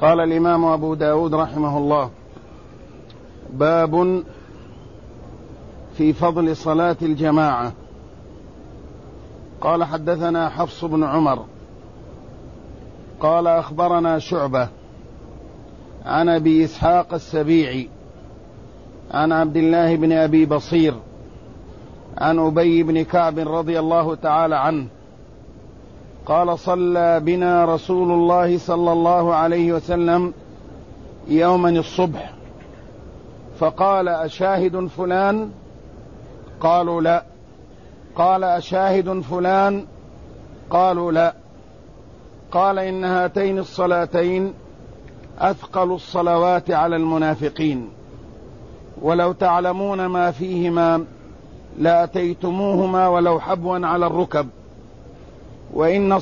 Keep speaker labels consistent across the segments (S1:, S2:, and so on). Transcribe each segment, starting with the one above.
S1: قال الإمام أبو داود رحمه الله: باب في فضل صلاة الجماعة. قال: حدثنا حفص بن عمر قال: أخبرنا شعبة عن أبي إسحاق السبيعي عن عبد الله بن أبي بصير عن أبي بن كعب رضي الله تعالى عنه قال: صلى بنا رسول الله صلى الله عليه وسلم يوما الصبح، فقال: أشاهد فلان؟ قالوا: لا. قال: أشاهد فلان؟ قالوا: لا. قال: إن هاتين الصلاتين أثقل الصلوات على المنافقين، ولو تعلمون ما فيهما لأتيتموهما ولو حبوا على الركب، وإن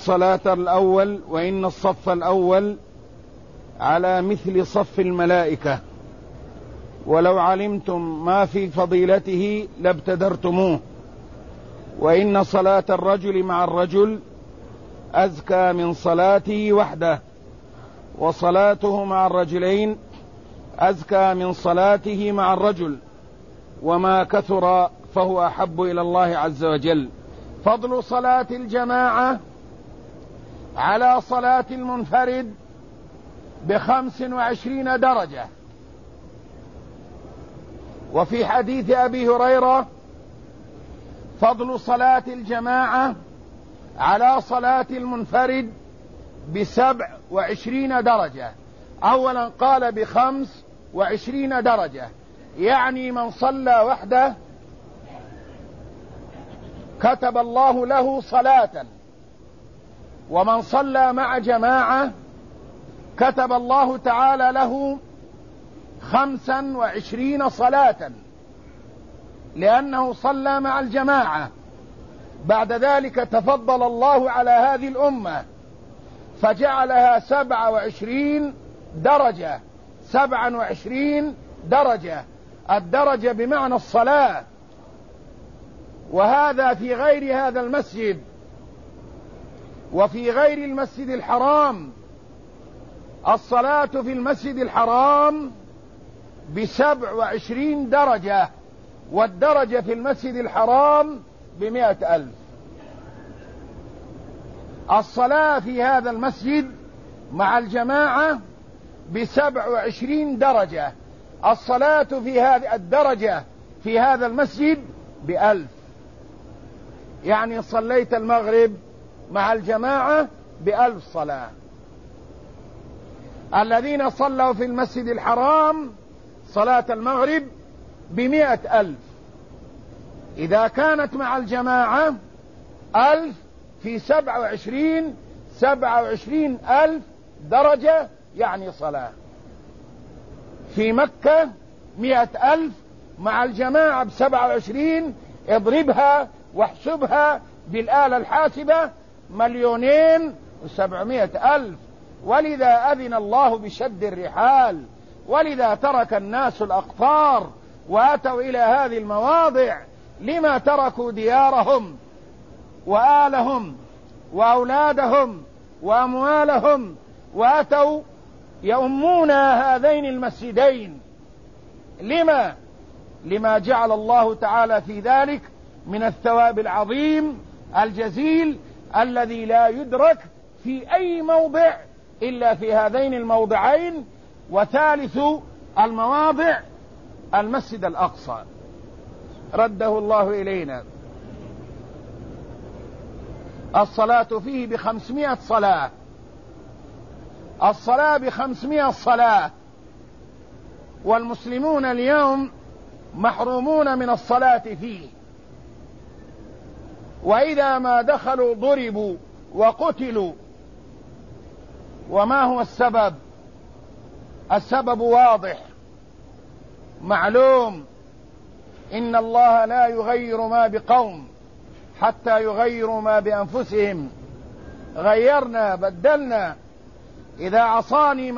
S1: الصف الأول على مثل صف الملائكة، ولو علمتم ما في فضيلته لابتدرتموه، وإن صلاة الرجل مع الرجل أزكى من صلاته وحده، وصلاته مع الرجلين أزكى من صلاته مع الرجل، وما كثر فهو أحب إلى الله عز وجل. فضل صلاة الجماعة على صلاة المنفرد ب25 درجة. وفي حديث أبي هريرة: فضل صلاة الجماعة على صلاة المنفرد ب27 درجة. أولا قال ب25 درجة، يعني من صلى وحده كتب الله له صلاة، ومن صلى مع جماعة كتب الله تعالى له 25 صلاة، لأنه صلى مع الجماعة. بعد ذلك تفضل الله على هذه الأمة فجعلها 27 درجة. 27 درجة، الدرجة بمعنى الصلاة. وهذا في غير هذا المسجد وفي غير المسجد الحرام. الصلاة في المسجد الحرام ب27 درجة، والدرجة في المسجد الحرام ب100,000. الصلاة في هذا المسجد مع الجماعة ب27 درجة. الصلاة في هذه الدرجة في هذا المسجد ب1000. يعني صليت المغرب مع الجماعة ب1000 صلاة. الذين صلوا في المسجد الحرام صلاة المغرب ب100,000. إذا كانت مع الجماعة 1000 في 27,000 درجة، يعني صلاة. في مكة 100,000 مع الجماعة ب27، اضربها واحسبها بالآلة الحاسبة، 2,700,000. ولذا أذن الله بشد الرحال، ولذا ترك الناس الأقطار وأتوا إلى هذه المواضع. لما تركوا ديارهم وآلهم وأولادهم وأموالهم وأتوا يؤمون هذين المسجدين؟ لما جعل الله تعالى في ذلك من الثواب العظيم الجزيل الذي لا يدرك في أي موضع إلا في هذين الموضعين. وثالث المواضع المسجد الأقصى رده الله إلينا. الصلاة فيه ب500 صلاة. الصلاة ب500 صلاة، والمسلمون اليوم محرومون من الصلاة فيه. وإذا ما دخلوا ضربوا وقتلوا. وما هو السبب؟ السبب واضح معلوم: إن الله لا يغير ما بقوم حتى يغيروا ما بأنفسهم. غيرنا، بدلنا. إذا عصاني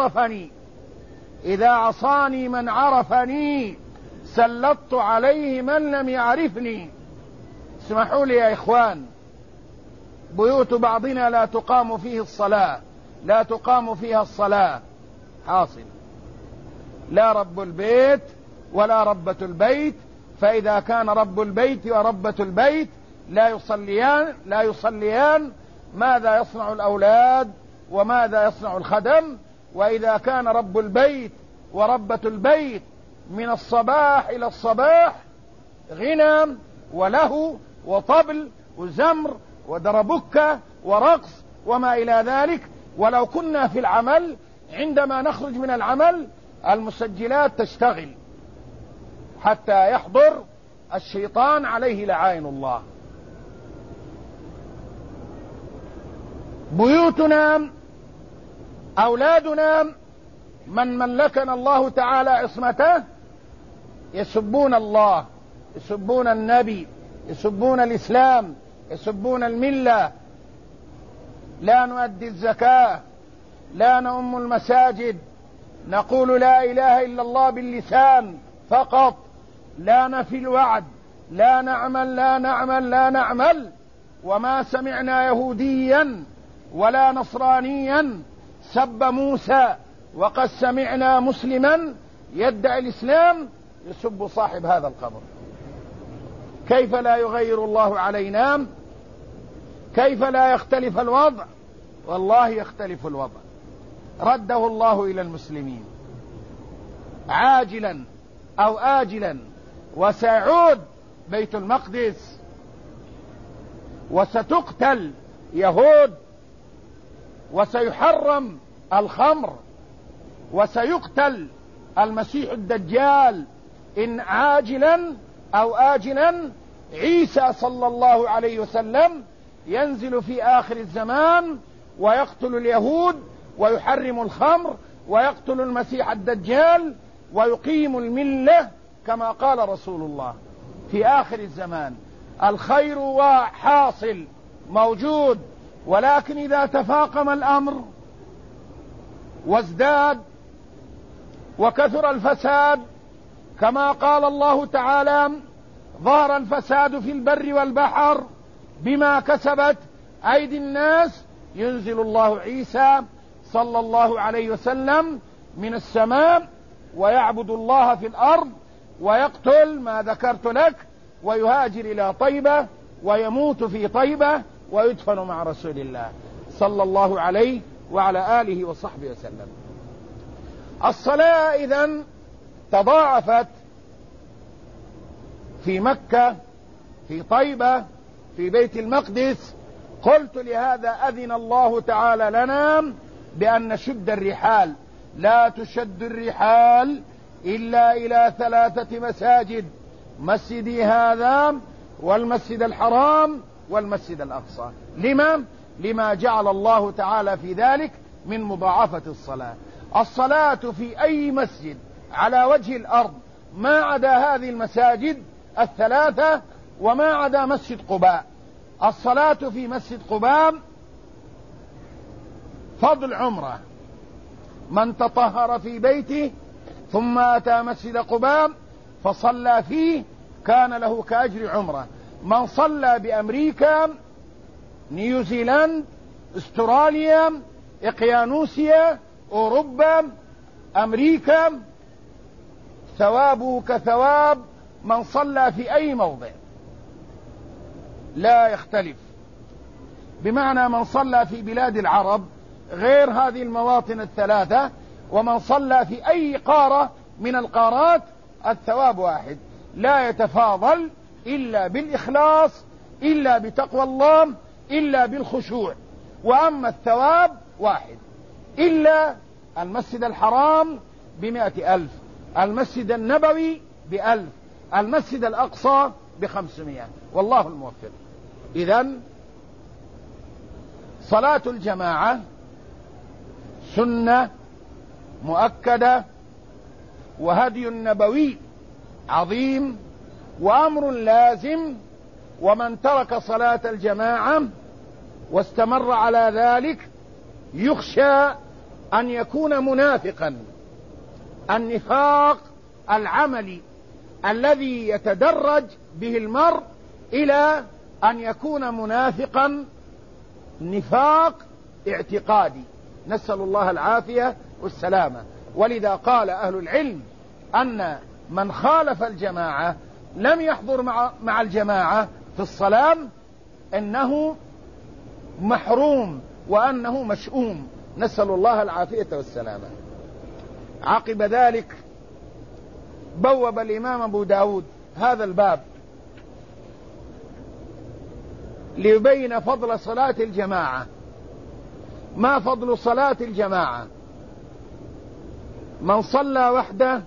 S1: من عرفني سلطت عليه من لم يعرفني. اسمحوا لي يا إخوان، بيوت بعضنا لا تقام فيها الصلاة، حاصل، لا رب البيت ولا ربة البيت. فإذا كان رب البيت وربة البيت لا يصليان ماذا يصنع الأولاد وماذا يصنع الخدم؟ وإذا كان رب البيت وربة البيت من الصباح إلى الصباح غنى وله وطبل وزمر ودربكة ورقص وما إلى ذلك. ولو كنا في العمل عندما نخرج من العمل المسجلات تشتغل حتى يحضر الشيطان عليه لعائن الله. بيوتنا أولادنا من ملكنا الله تعالى عصمته يسبون الله، يسبون النبي، يسبون الإسلام، يسبون الملة، لا نؤدي الزكاة، لا نؤم المساجد، نقول لا إله إلا الله باللسان فقط، لا نفي الوعد، لا نعمل. وما سمعنا يهوديا ولا نصرانيا سب موسى، وقد سمعنا مسلما يدعي الإسلام يسب صاحب هذا القبر. كيف لا يغير الله علينا؟ كيف لا يختلف الوضع؟ والله يختلف الوضع. رده الله إلى المسلمين عاجلا أو آجلا، وسيعود بيت المقدس، وستقتل يهود، وسيحرم الخمر، وسيقتل المسيح الدجال. إن عاجلا أو آجلا عيسى صلى الله عليه وسلم ينزل في آخر الزمان ويقتل اليهود ويحرم الخمر ويقتل المسيح الدجال ويقيم الملة كما قال رسول الله. في آخر الزمان الخير حاصل موجود، ولكن إذا تفاقم الأمر وازداد وكثر الفساد كما قال الله تعالى: ظهر الفساد في البر والبحر بما كسبت أيدي الناس، ينزل الله عيسى صلى الله عليه وسلم من السماء ويعبد الله في الأرض ويقتل ما ذكرت لك ويهاجر إلى طيبة ويموت في طيبة ويدفن مع رسول الله صلى الله عليه وعلى آله وصحبه وسلم. الصلاة إذن تضاعفت في مكة، في طيبة، في بيت المقدس. قلت لهذا أذن الله تعالى لنا بأن نشد الرحال. لا تشد الرحال إلا إلى 3 مساجد: مسجدي هذا والمسجد الحرام والمسجد الأقصى. لما جعل الله تعالى في ذلك من مضاعفة الصلاة. الصلاة في أي مسجد على وجه الأرض ما عدا هذه المساجد 3 وما عدا مسجد قباء. الصلاة في مسجد قباء فضل عمره. من تطهر في بيته ثم أتى مسجد قباء فصلى فيه كان له كأجر عمره. من صلى بأمريكا، نيوزيلاند، استراليا، إقيانوسيا، أوروبا، أمريكا، ثوابه كثواب من صلى في أي موضع، لا يختلف. بمعنى من صلى في بلاد العرب غير هذه المواطن 3، ومن صلى في أي قارة من القارات الثواب واحد، لا يتفاضل إلا بالإخلاص، إلا بتقوى الله، إلا بالخشوع. وأما الثواب واحد، إلا المسجد الحرام ب100,000، المسجد النبوي ب1000، المسجد الأقصى ب500. والله الموفق. إذن صلاة الجماعة سنة مؤكدة وهدي نبوي عظيم وأمر لازم. ومن ترك صلاة الجماعة واستمر على ذلك يخشى أن يكون منافقا. النفاق العملي الذي يتدرج به المرء إلى أن يكون منافقا نفاق اعتقادي، نسأل الله العافية والسلامة. ولذا قال أهل العلم أن من خالف الجماعة لم يحضر مع الجماعة في الصلاة إنه محروم وأنه مشؤوم، نسأل الله العافية والسلامة. عقب ذلك بوب الإمام أبو داود هذا الباب ليبين فضل صلاة الجماعة. ما فضل صلاة الجماعة؟ من صلى وحده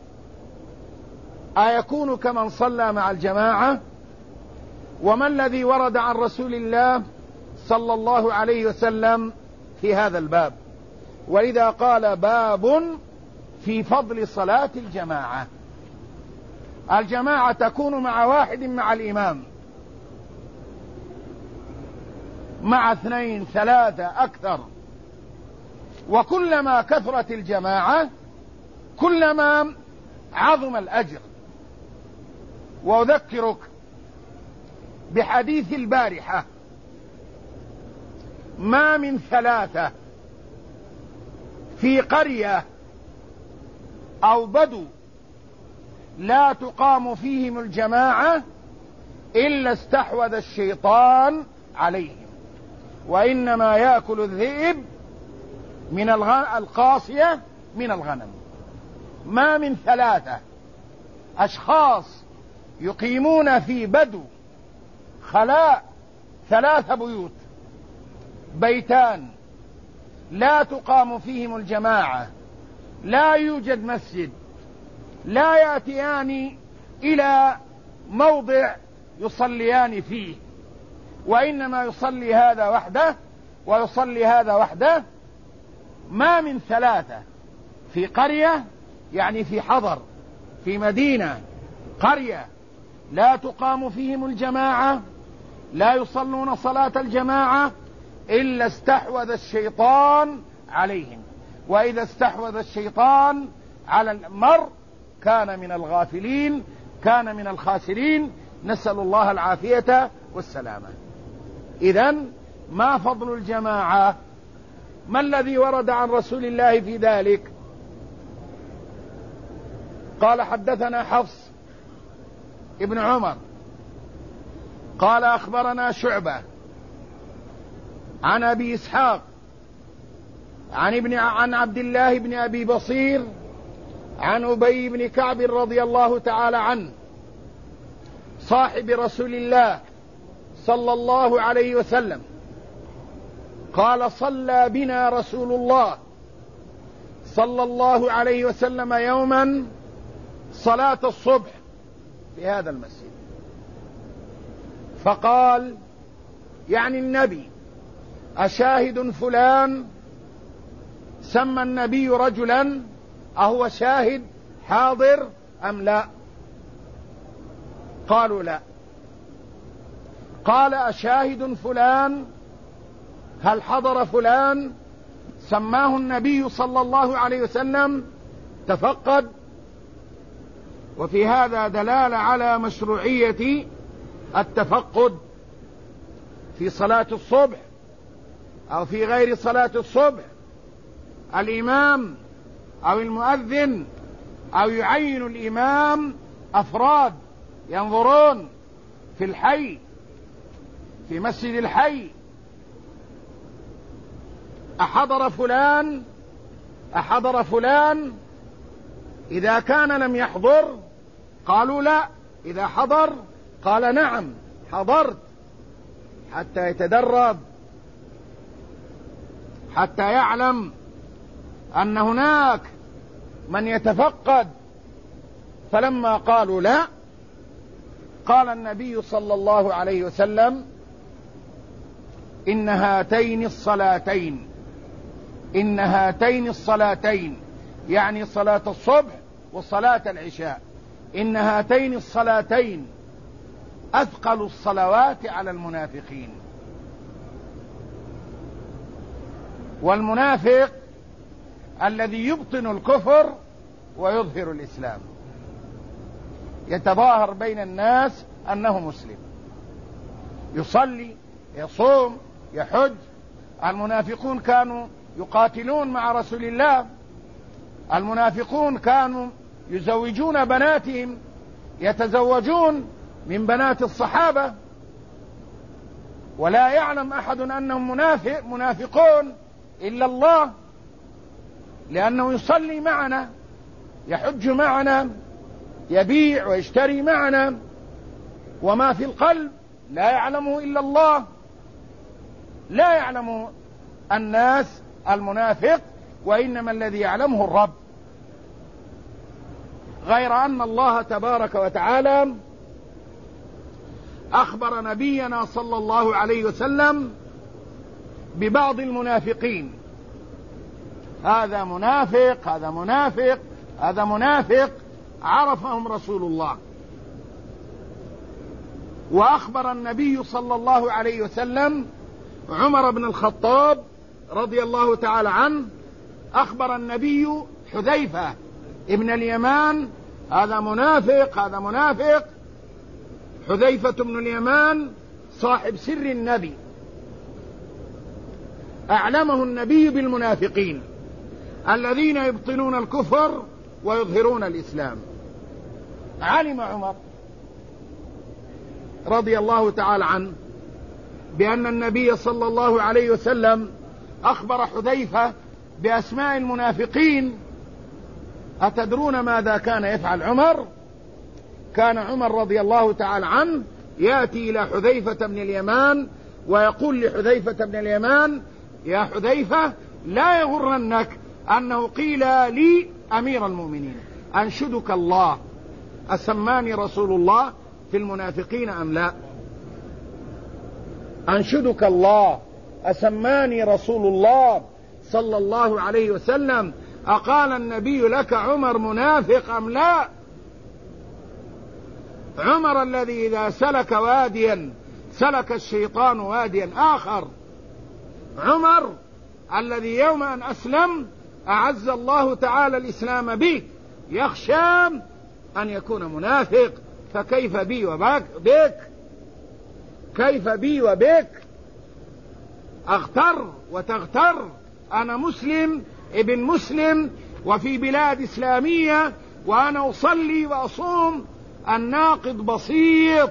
S1: أيكون كمن صلى مع الجماعة؟ وما الذي ورد عن رسول الله صلى الله عليه وسلم في هذا الباب؟ وإذا قال باب في فضل صلاة الجماعة، الجماعة تكون مع واحد مع الإمام، مع 2 3 أكثر، وكلما كثرت الجماعة كلما عظم الأجر. وأذكرك بحديث البارحة: ما من 3 في قرية أو بدو لا تقام فيهم الجماعة إلا استحوذ الشيطان عليهم، وإنما يأكل الذئب من القاصية من الغنم. ما من 3 أشخاص يقيمون في بدو خلاء 3 بيوت، بيتان لا تقام فيهم الجماعة، لا يوجد مسجد، لا يأتيان إلى موضع يصليان فيه، وإنما يصلي هذا وحده ويصلي هذا وحده. ما من 3 في قرية، يعني في حضر، في مدينة، قرية لا تقام فيهم الجماعة، لا يصلون صلاة الجماعة، إلا استحوذ الشيطان عليهم. وإذا استحوذ الشيطان على المرء كان من الغافلين، كان من الخاسرين، نسأل الله العافية والسلامة. إذن ما فضل الجماعة؟ ما الذي ورد عن رسول الله في ذلك؟ قال: حدثنا حفص ابن عمر قال: أخبرنا شعبة عن أبي إسحاق عن عبد الله بن أبي بصير عن أبي بن كعب رضي الله تعالى عنه صاحب رسول الله صلى الله عليه وسلم قال: صلى بنا رسول الله صلى الله عليه وسلم يوما صلاة الصبح في هذا المسجد، فقال، يعني النبي: أشاهد فلان؟ سمى النبي رجلا، أهو شاهد حاضر أم لا؟ قالوا لا. قال: أشاهد فلان؟ هل حضر فلان؟ سماه النبي صلى الله عليه وسلم. تفقد. وفي هذا دلالة على مشروعية التفقد في صلاة الصبح أو في غير صلاة الصبح. الإمام أو المؤذن أو يعين الإمام أفراد ينظرون في الحي، في مسجد الحي: أحضر فلان؟ أحضر فلان؟ إذا كان لم يحضر قالوا لا، إذا حضر قال نعم حضرت، حتى يتدرب، حتى يعلم أن هناك من يتفقد. فلما قالوا لا، قال النبي صلى الله عليه وسلم: إن هاتين الصلاتين، يعني صلاة الصبح وصلاة العشاء، إن هاتين الصلاتين أثقل الصلوات على المنافقين. والمنافق الذي يبطن الكفر ويظهر الإسلام، يتظاهر بين الناس أنه مسلم، يصلي، يصوم، يحج. المنافقون كانوا يقاتلون مع رسول الله المنافقون كانوا يزوجون بناتهم، يتزوجون من بنات الصحابة، ولا يعلم أحد أنهم منافقون إلا الله، لأنه يصلي معنا، يحج معنا، يبيع ويشتري معنا، وما في القلب لا يعلمه إلا الله. لا يعلم الناس المنافق، وإنما الذي يعلمه الرب. غير أن الله تبارك وتعالى أخبر نبينا صلى الله عليه وسلم ببعض المنافقين: هذا منافق، هذا منافق، هذا منافق، عرفهم رسول الله. وأخبر النبي صلى الله عليه وسلم عمر بن الخطاب رضي الله تعالى عنه، أخبر النبي حذيفة ابن اليمان: هذا منافق، هذا منافق. حذيفة بن اليمان صاحب سر النبي، أعلمه النبي بالمنافقين الذين يبطنون الكفر ويظهرون الإسلام. علم عمر رضي الله تعالى عنه بأن النبي صلى الله عليه وسلم أخبر حذيفة بأسماء المنافقين. أتدرون ماذا كان يفعل عمر؟ كان عمر رضي الله تعالى عنه يأتي إلى حذيفة بن اليمان ويقول لحذيفة بن اليمان: يا حذيفة، لا يغرنك أنه قيل لي أمير المؤمنين أنشدك الله، أسماني رسول الله في المنافقين أم لا؟ أنشدك الله، أسماني رسول الله صلى الله عليه وسلم، أقال النبي لك عمر منافق أم لا؟ عمر الذي إذا سلك واديا سلك الشيطان واديا آخر. عمر الذي يوم أن أسلم أعز الله تعالى الإسلام به، يخشى أن يكون منافق. فكيف بي وبك؟ كيف بي وبك؟ أغتر وتغتر؟ أنا مسلم ابن مسلم وفي بلاد إسلامية، وأنا أصلي وأصوم. الناقض بسيط: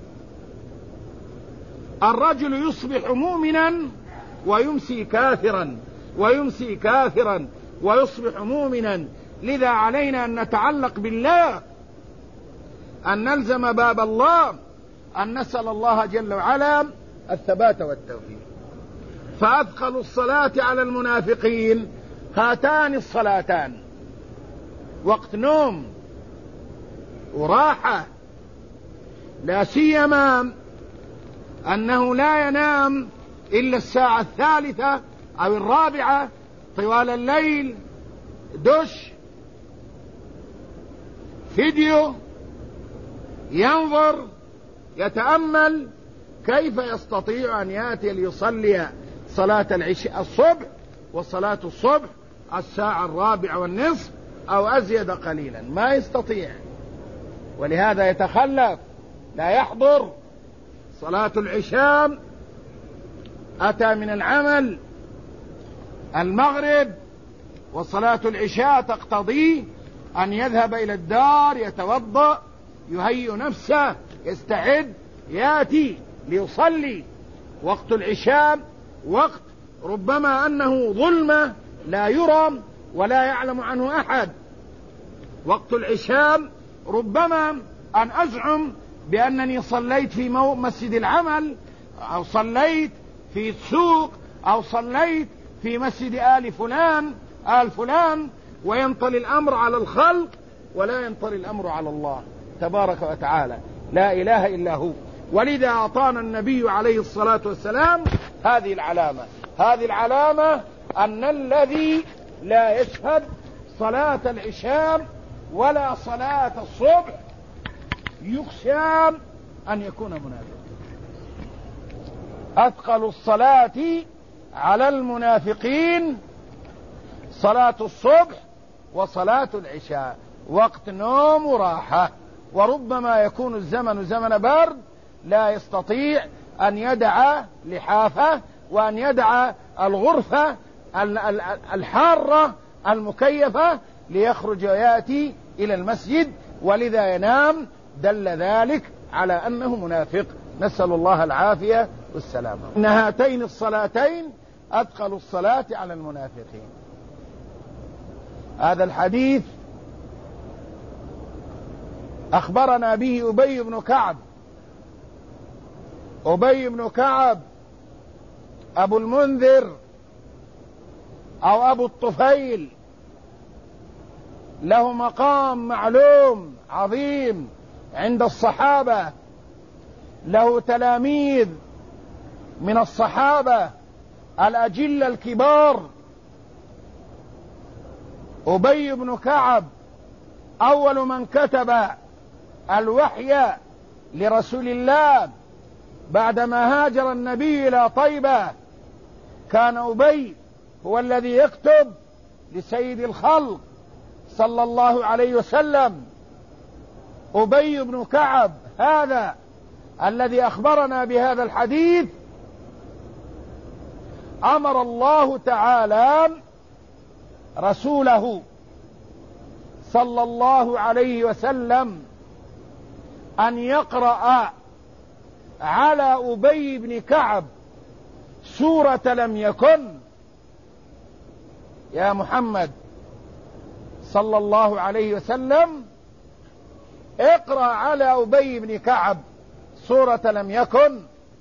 S1: الرجل يصبح مؤمنا ويمسي كافرا، ويمسي كافرا ويصبح مؤمنا. لذا علينا أن نتعلق بالله، أن نلزم باب الله، أن نسأل الله جل وعلا الثبات والتوفيق. فأثقل الصلاة على المنافقين هاتان الصلاتان: وقت نوم وراحة، لا سيما أنه لا ينام إلا الساعة 3 أو 4 طوال الليل، دش، فيديو، ينظر، يتأمل. كيف يستطيع أن يأتي ليصلي صلاة الصبح وصلاة الصبح الساعة 4:15 أو أزيد قليلا؟ ما يستطيع، ولهذا يتخلف، لا يحضر صلاة العشاء. أتى من العمل المغرب، وصلاة العشاء تقتضي أن يذهب إلى الدار، يتوضأ، يهيئ نفسه، يستعد، يأتي ليصلي. وقت العشاء وقت ربما أنه ظلمة لا يرى ولا يعلم عنه أحد. وقت العشاء ربما أن أزعم بأنني صليت في مسجد العمل، أو صليت في السوق، أو صليت في مسجد آل فلان، وينطلي الأمر على الخلق ولا ينطلي الأمر على الله تبارك وتعالى، لا إله إلا هو. ولذا أعطانا النبي عليه الصلاة والسلام هذه العلامة أن الذي لا يشهد صلاة العشاء ولا صلاة الصبح يخشى أن يكون منافقا. أثقل الصلاة على المنافقين صلاة الصبح وصلاة العشاء، وقت نوم وراحة. وربما يكون الزمن زمن برد، لا يستطيع أن يدع لحافة وأن يدع الغرفة الحارة المكيفة ليخرج ويأتي إلى المسجد ولذا ينام، دل ذلك على أنه منافق، نسأل الله العافية والسلامة. إن هاتين الصلاتين أثقل الصلاة على المنافقين. هذا الحديث أخبرنا به أبي بن كعب. أبي بن كعب أبو المنذر أو أبو الطفيل، له مقام معلوم عظيم عند الصحابة، له تلاميذ من الصحابة الأجل الكبار. أبي بن كعب أول من كتب الوحي لرسول الله بعدما هاجر النبي إلى طيبة، كان أبي هو الذي يكتب لسيد الخلق صلى الله عليه وسلم. أبي بن كعب هذا الذي أخبرنا بهذا الحديث أمر الله تعالى رسوله صلى الله عليه وسلم أن يقرأ على أبي بن كعب سورة لم يكن. يا محمد صلى الله عليه وسلم اقرأ على أبي بن كعب سورة لم يكن.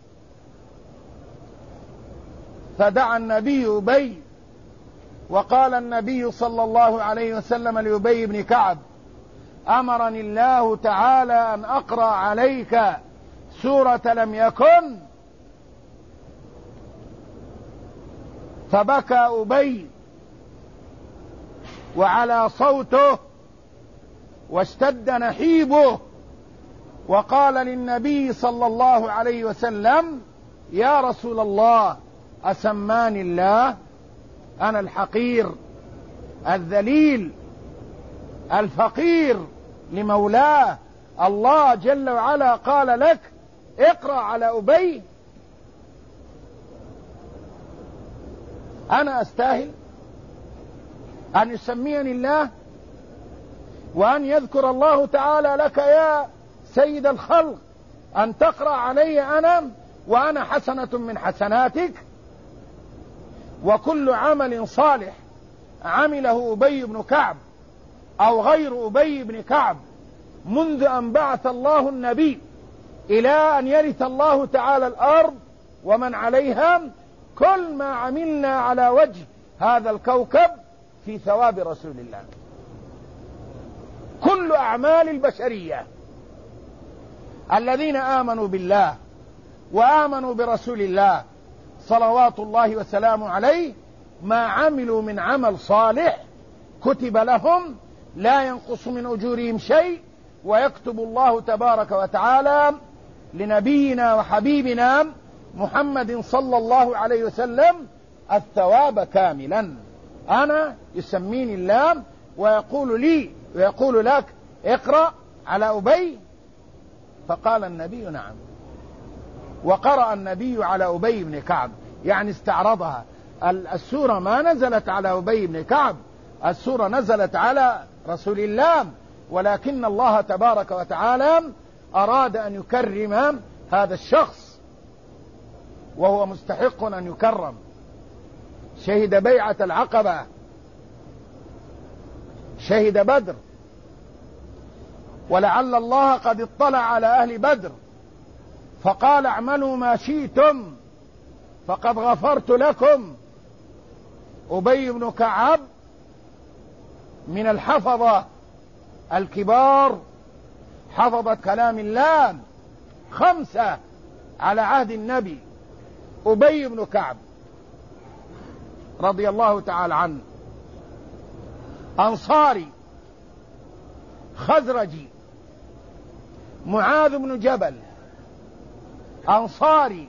S1: فدعا النبي أبي، وقال النبي صلى الله عليه وسلم لأبي بن كعب: أمرني الله تعالى أن أقرأ عليك سورة لم يكن. فبكى أبي وعلى صوته واشتد نحيبه، وقال للنبي صلى الله عليه وسلم: يا رسول الله، أسماني الله؟ أنا الحقير الذليل الفقير لمولاه، الله جل وعلا قال لك اقرأ على أبي؟ أنا أستاهل أن يسميني الله وأن يذكر الله تعالى لك يا سيد الخلق أن تقرأ علي أنا وأنا حسنة من حسناتك؟ وكل عمل صالح عمله أبي بن كعب أو غير أبي بن كعب منذ أن بعث الله النبي إلى أن يرث الله تعالى الأرض ومن عليها، كل ما عملنا على وجه هذا الكوكب في ثواب رسول الله. كل أعمال البشرية الذين آمنوا بالله وآمنوا برسول الله صلوات الله وسلامه عليه، ما عملوا من عمل صالح كتب لهم لا ينقص من أجورهم شيء، ويكتب الله تبارك وتعالى لنبينا وحبيبنا محمد صلى الله عليه وسلم الثواب كاملا. أنا يسميني الله ويقول لي ويقول لك اقرأ على أبي؟ فقال النبي نعم، وقرأ النبي على أبي بن كعب، يعني استعرضها. السورة ما نزلت على أبي بن كعب، السورة نزلت على رسول الله، ولكن الله تبارك وتعالى أراد أن يكرم هذا الشخص وهو مستحق أن يكرم. شهد بيعة العقبة، شهد بدر، ولعل الله قد اطلع على أهل بدر فقال: اعملوا ما شئتم فقد غفرت لكم. أبي بن كعب من الحفظة الكبار، حفظت كلام الله 5 على عهد النبي. أبي بن كعب رضي الله تعالى عنه أنصاري خزرجي، معاذ بن جبل أنصاري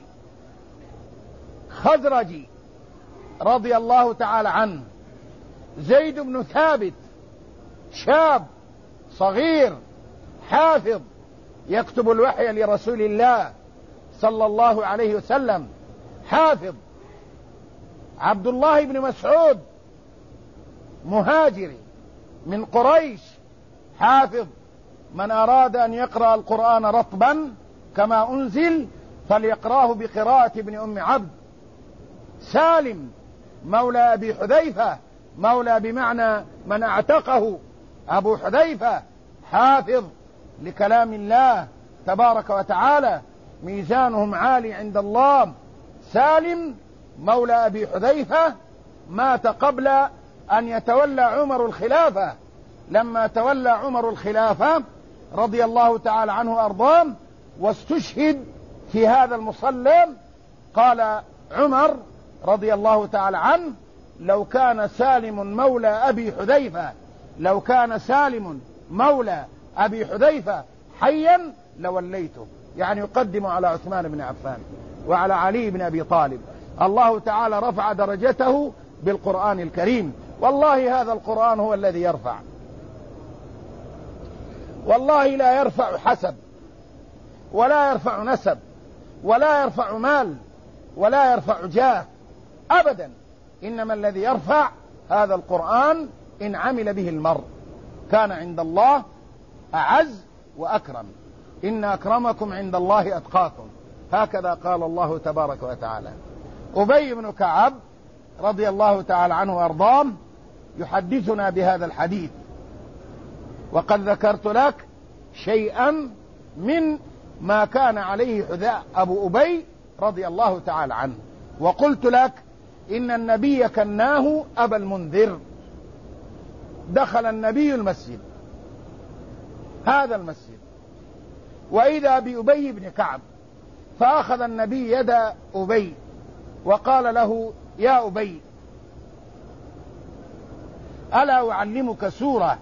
S1: خزرجي رضي الله تعالى عنه، زيد بن ثابت شاب صغير حافظ يكتب الوحي لرسول الله صلى الله عليه وسلم، حافظ. عبد الله بن مسعود مهاجري من قريش حافظ: من أراد أن يقرأ القرآن رطبا كما أنزل فليقرأه بقراءة ابن أم عبد. سالم مولى أبي حذيفة، مولى بمعنى من اعتقه أبو حذيفة، حافظ لكلام الله تبارك وتعالى، ميزانهم عالي عند الله. سالم مولى أبي حذيفة مات قبل أن يتولى عمر الخلافة. لما تولى عمر الخلافة رضي الله تعالى عنه وأرضاه واستشهد في هذا المصلى، قال عمر رضي الله تعالى عنه: لو كان سالم مولى أبي حذيفة، لو كان سالم مولى أبي حذيفة حيا لوليته، يعني يقدم على عثمان بن عفان وعلى علي بن أبي طالب. الله تعالى رفع درجته بالقرآن الكريم. والله هذا القرآن هو الذي يرفع، والله لا يرفع حسب، ولا يرفع نسب، ولا يرفع مال، ولا يرفع جاه أبدا. إنما الذي يرفع هذا القرآن إن عمل به المرء كان عند الله أعز وأكرم. إن أكرمكم عند الله أتقاكم، هكذا قال الله تبارك وتعالى. أبي بن كعب رضي الله تعالى عنه وأرضاه يحدثنا بهذا الحديث، وقد ذكرت لك شيئا من ما كان عليه حذاء أبو أبي رضي الله تعالى عنه، وقلت لك إن النبي كناه أبا المنذر. دخل النبي المسجد، هذا المسجد، وإذا بأبي بن كعب، فأخذ النبي يد أبي وقال له: يا أبي، ألا أعلمك سورة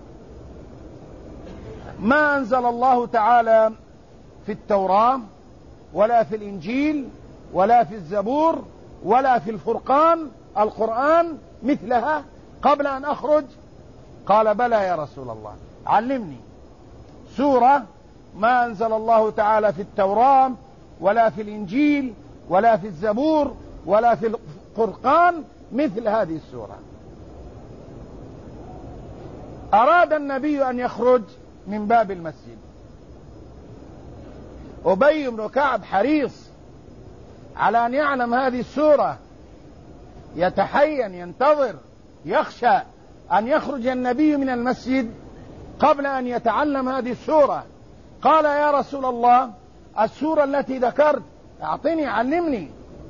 S1: ما أنزل الله تعالى في التوراة ولا في الإنجيل ولا في الزبور ولا في الفرقان القرآن مثلها قبل أن أخرج؟ قال: بلى يا رسول الله، علمني سورة ما أنزل الله تعالى في التوراة ولا في الإنجيل ولا في الزبور ولا في الفرقان مثل هذه السورة. أراد النبي أن يخرج من باب المسجد. أبي بن كعب حريص على أن يعلم هذه السورة، يتحين ينتظر يخشى أن يخرج النبي من المسجد قبل أن يتعلم هذه السورة. قال: يا رسول الله، السورة التي ذكرت أعطني، علمني.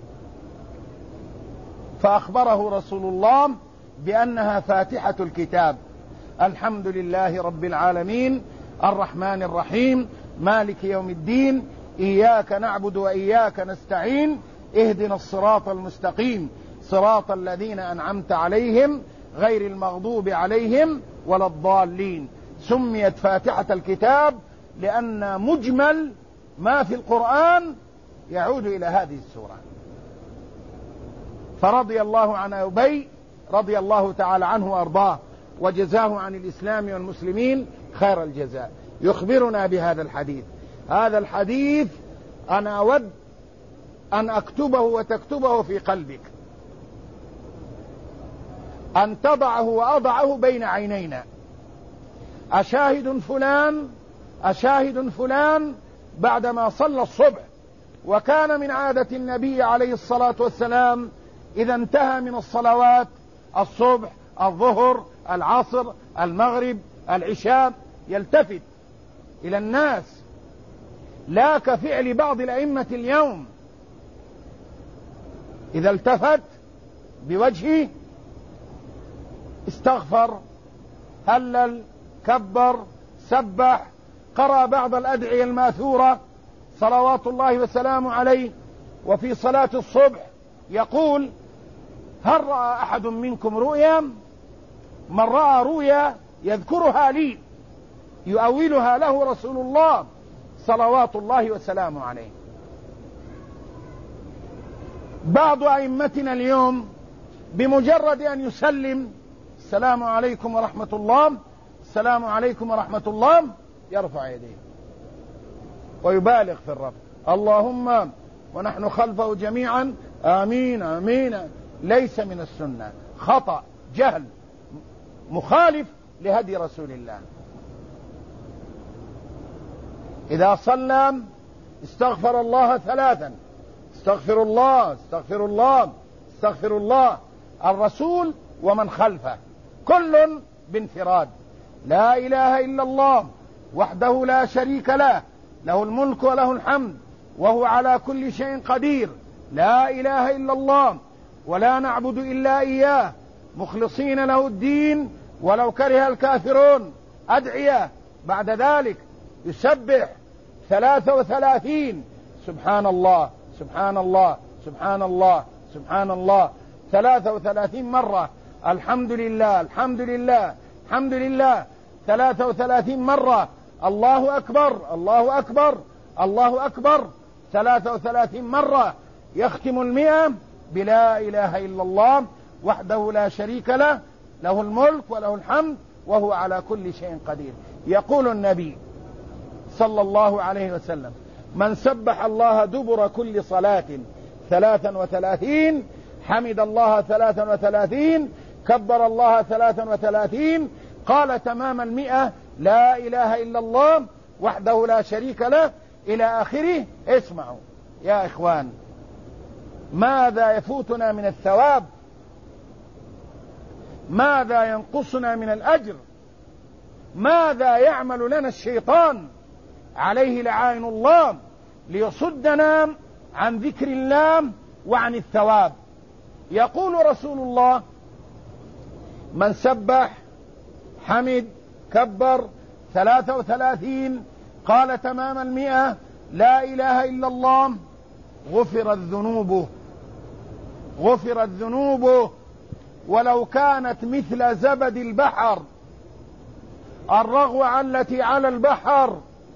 S1: فأخبره رسول الله بأنها فاتحة الكتاب: الحمد لله رب العالمين الرحمن الرحيم مالك يوم الدين إياك نعبد وإياك نستعين اهدنا الصراط المستقيم صراط الذين أنعمت عليهم غير المغضوب عليهم ولا الضالين. سميت فاتحة الكتاب لأن مجمل ما في القرآن يعود إلى هذه السورة. فرضي الله عن أبي رضي الله تعالى عنه وأرضاه، وجزاه عن الإسلام والمسلمين خير الجزاء. يخبرنا بهذا الحديث. هذا الحديث أنا أود أن أكتبه وتكتبه في قلبك، أن تضعه وأضعه بين عينينا. أشاهد فلان، أشاهد فلان بعدما صلى الصبح، وكان من عادة النبي عليه الصلاة والسلام إذا انتهى من الصلوات الصبح الظهر العصر المغرب العشاء يلتفت إلى الناس، لا كفعل بعض الأئمة اليوم. إذا التفت بوجهه استغفر، هلل، كبر، سبح، قرأ بعض الأدعية الماثورة صلوات الله وسلامه عليه. وفي صلاة الصبح يقول: هل رأى أحد منكم رؤيا؟ من رأى رؤيا يذكرها لي يؤولها له رسول الله صلوات الله وسلامه عليه. بعض أئمتنا اليوم بمجرد أن يسلم السلام عليكم ورحمة الله، السلام عليكم ورحمة الله، يرفع يديه ويبالغ في الرفع، اللهم ونحن خلفه جميعا آمين آمين. ليس من السنة، خطأ، جهل، مخالف لهدي رسول الله. إذا صلى استغفر الله 3، استغفر الله استغفر الله استغفر الله، الرسول ومن خلفه كل بانفراد. لا إله إلا الله وحده لا شريك له، له الملك وله الحمد وهو على كل شيء قدير. لا إله إلا الله ولا نعبد إلا إياه مخلصين له الدين ولو كره الكافرون. أدعية بعد ذلك يسبح 33 سبحان الله سبحان الله سبحان الله سبحان الله 33 مرة. الحمد لله الحمد لله الحمد لله 33 مرة. الله أكبر الله أكبر الله أكبر 33 مرة. يختم 100 بلا إله إلا الله وحده لا شريك له، له الملك وله الحمد وهو على كل شيء قدير. يقول النبي صلى الله عليه وسلم: من سبح الله دبر كل صلاة 33 حمد الله 33 كبر الله 33 قال تمام 100 لا إله إلا الله وحده لا شريك له إلى آخره. اسمعوا يا إخوان، ماذا يفوتنا من الثواب؟ ماذا ينقصنا من الأجر؟ ماذا يعمل لنا الشيطان عليه لعائن الله ليصدنا عن ذكر الله وعن الثواب؟ يقول رسول الله: من سبح حمد كبر 33 قال تمام 100 لا إله إلا الله غفرت ذنوبه ولو كانت مثل زبد البحر. الرغوة التي على البحر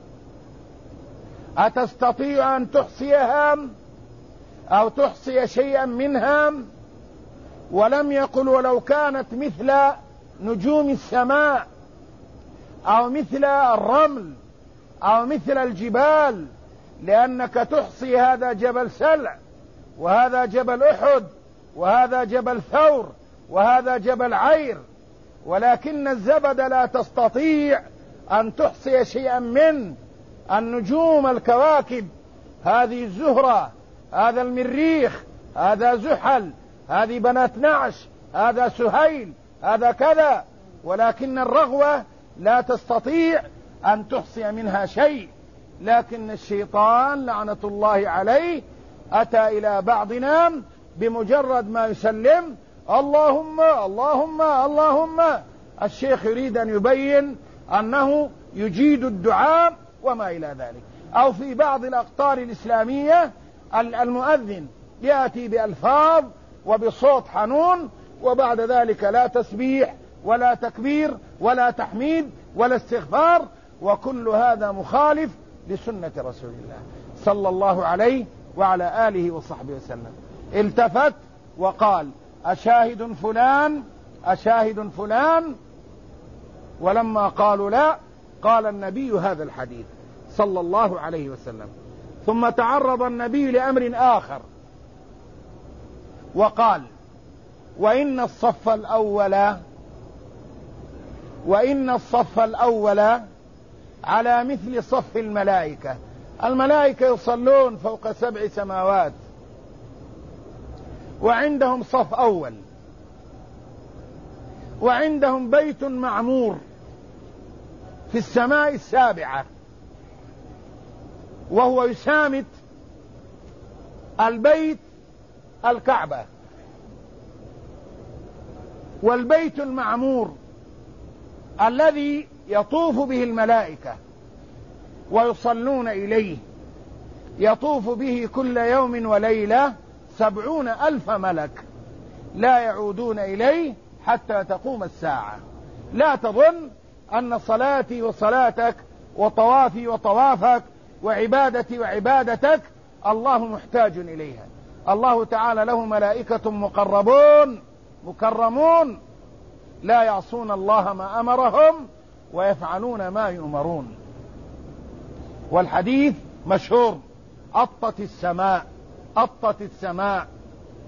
S1: أتستطيع أن تحصيها أو تحصي شيئا منها؟ ولم يقل ولو كانت مثل نجوم السماء أو مثل الرمل أو مثل الجبال، لأنك تحصي هذا جبل سلع وهذا جبل أحد وهذا جبل ثور وهذا جبل عير، ولكن الزبد لا تستطيع أن تحصي شيئا من النجوم الكواكب. هذه الزهرة، هذا المريخ، هذا زحل، هذه بنات نعش، هذا سهيل، هذا كذا، ولكن الرغوة لا تستطيع أن تحصي منها شيء. لكن الشيطان لعنة الله عليه أتى إلى بعضنا بمجرد ما يسلم اللهم اللهم اللهم. الشيخ يريد أن يبين أنه يجيد الدعاء وما إلى ذلك. أو في بعض الأقطار الإسلامية المؤذن يأتي بألفاظ وبصوت حنون وبعد ذلك لا تسبيح ولا تكبير ولا تحميد ولا استغفار، وكل هذا مخالف لسنة رسول الله صلى الله عليه وعلى آله وصحبه وسلم. التفت وقال: أشاهد فلان أشاهد فلان؟ ولما قالوا لا، قال النبي هذا الحديث صلى الله عليه وسلم. ثم تعرض النبي لأمر آخر وقال: وإن الصف الأول على مثل صف الملائكة. الملائكة يصلون فوق 7 سماوات وعندهم صف أول، وعندهم بيت معمور في السماء 7 وهو يسامت البيت الكعبة. والبيت المعمور الذي يطوف به الملائكة ويصلون إليه يطوف به كل يوم وليلة 70,000 ملك لا يعودون إليه حتى تقوم الساعة. لا تظن أن صلاتي وصلاتك وطوافي وطوافك وعبادتي وعبادتك الله محتاج إليها. الله تعالى له ملائكة مقربون مكرمون لا يعصون الله ما أمرهم ويفعلون ما يؤمرون. والحديث مشهور: أطت السماء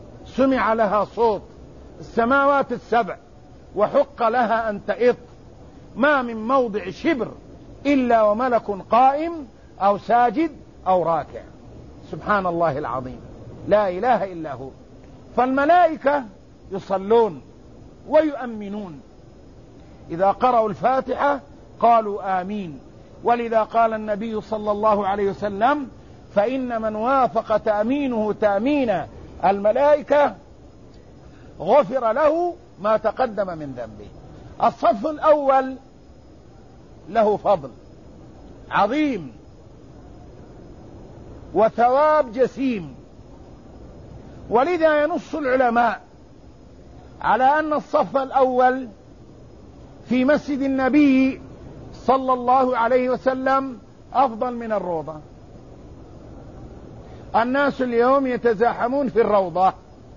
S1: سمع لها صوت السماوات 7 وحق لها أن تئط ما من موضع شبر إلا وملك قائم أو ساجد أو راكع. سبحان الله العظيم، لا إله إلا هو. فالملائكة يصلون ويؤمنون، إذا قرأوا الفاتحة قالوا آمين. ولذا قال النبي صلى الله عليه وسلم: فإن من وافق تأمينه تأمين الملائكة غفر له ما تقدم من ذنبه. الصف الأول له فضل عظيم وثواب جسيم، ولذا ينص العلماء على أن الصف الأول في مسجد النبي صلى الله عليه وسلم أفضل من الروضة. الناس اليوم يتزاحمون في الروضة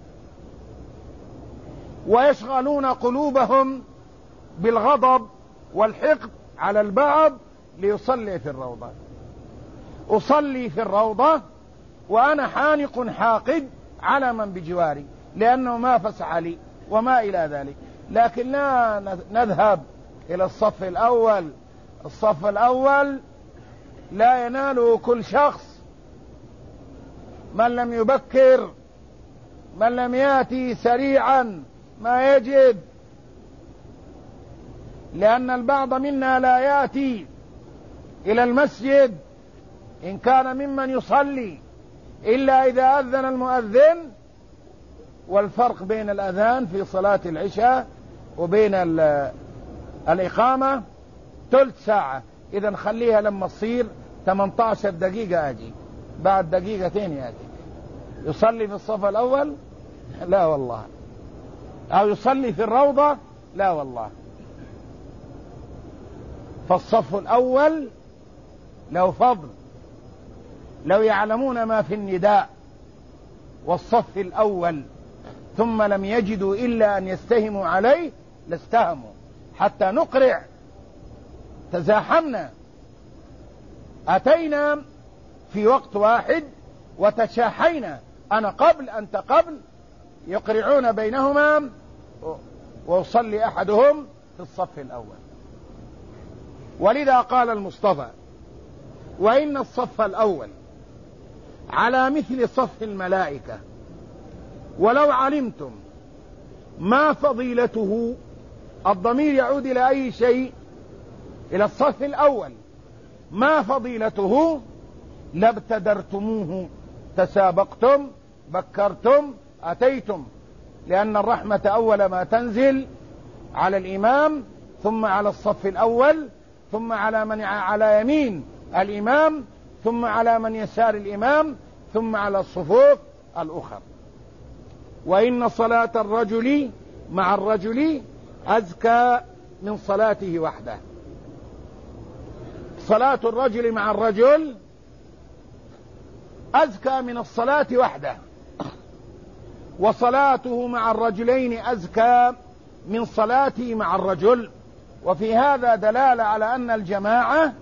S1: ويشغلون قلوبهم بالغضب والحقد على البعض ليصلي في الروضة. أصلي في الروضة وأنا حانق حاقد على من بجواري لأنه ما فسح لي وما إلى ذلك، لكن لا نذهب إلى الصف الأول. الصف الأول لا يناله كل شخص، من لم يبكر، من لم يأتي سريعا ما يجد، لأن البعض منا لا يأتي إلى المسجد إن كان ممن يصلي إلا إذا أذن المؤذن. والفرق بين الأذان في صلاة العشاء وبين الإقامة ثلث ساعة، إذا نخليها لما تصير 18 دقيقة أجي، بعد دقيقتين يأتي. يصلي في الصف الأول؟ لا والله. أو يصلي في الروضة؟ لا والله. فالصف الأول له فضل، لو يعلمون ما في النداء والصف الأول ثم لم يجدوا إلا أن يستهموا عليه لاستهموا حتى نقرع. تزاحمنا، أتينا في وقت واحد وتشاحينا، أنا قبل أنت قبل، يقرعون بينهما ويصلي أحدهم في الصف الأول. ولذا قال المصطفى: وإن الصف الأول على مثل صف الملائكة، ولو علمتم ما فضيلته. الضمير يعود إلى أي شيء؟ إلى الصف الأول. ما فضيلته لابتدرتموه، تسابقتم، بكرتم، أتيتم، لأن الرحمة أول ما تنزل على الإمام، ثم على الصف الأول، ثم على من على يمين الإمام، ثم على من يسار الإمام، ثم على الصفوف الأخرى. وإن صلاة الرجل مع الرجل أزكى من صلاته وحده. صلاة الرجل مع الرجل أزكى من الصلاة وحده، وصلاته مع الرجلين أزكى من صلاته مع الرجل. وفي هذا دلالة على أن الجماعة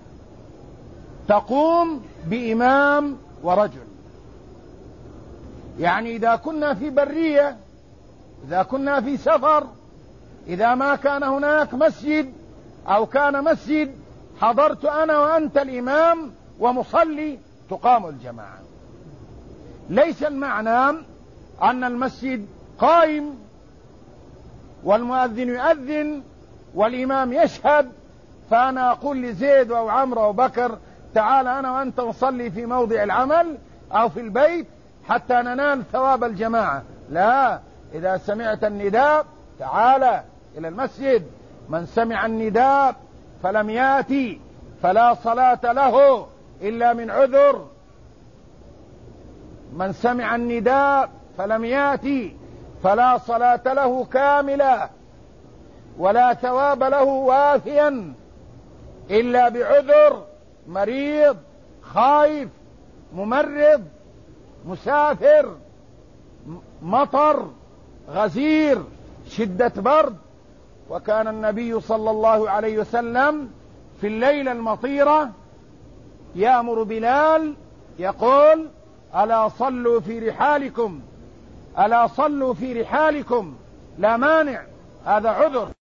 S1: تقوم بإمام ورجل. يعني إذا كنا في برية، إذا كنا في سفر، إذا ما كان هناك مسجد أو كان مسجد، حضرت أنا وأنت الإمام ومصلي، تقام الجماعة. ليس المعنى أن المسجد قائم والمؤذن يؤذن والإمام يشهد، فأنا أقول لزيد أو عمرو أو بكر: تعال أنا وأنت نصلي في موضع العمل أو في البيت حتى ننال ثواب الجماعة. لا، إذا سمعت النداء تعال إلى المسجد. من سمع النداء فلم يأتي فلا صلاة له إلا من عذر. من سمع النداء فلم يأتي فلا صلاة له كاملة ولا ثواب له وافيا إلا بعذر: مريض، خايف، ممرض، مسافر، مطر، غزير، شدة برد. وكان النبي صلى الله عليه وسلم في الليلة المطيرة يأمر بلال يقول: ألا صلوا في رحالكم، ألا صلوا في رحالكم، لا مانع، هذا عذر.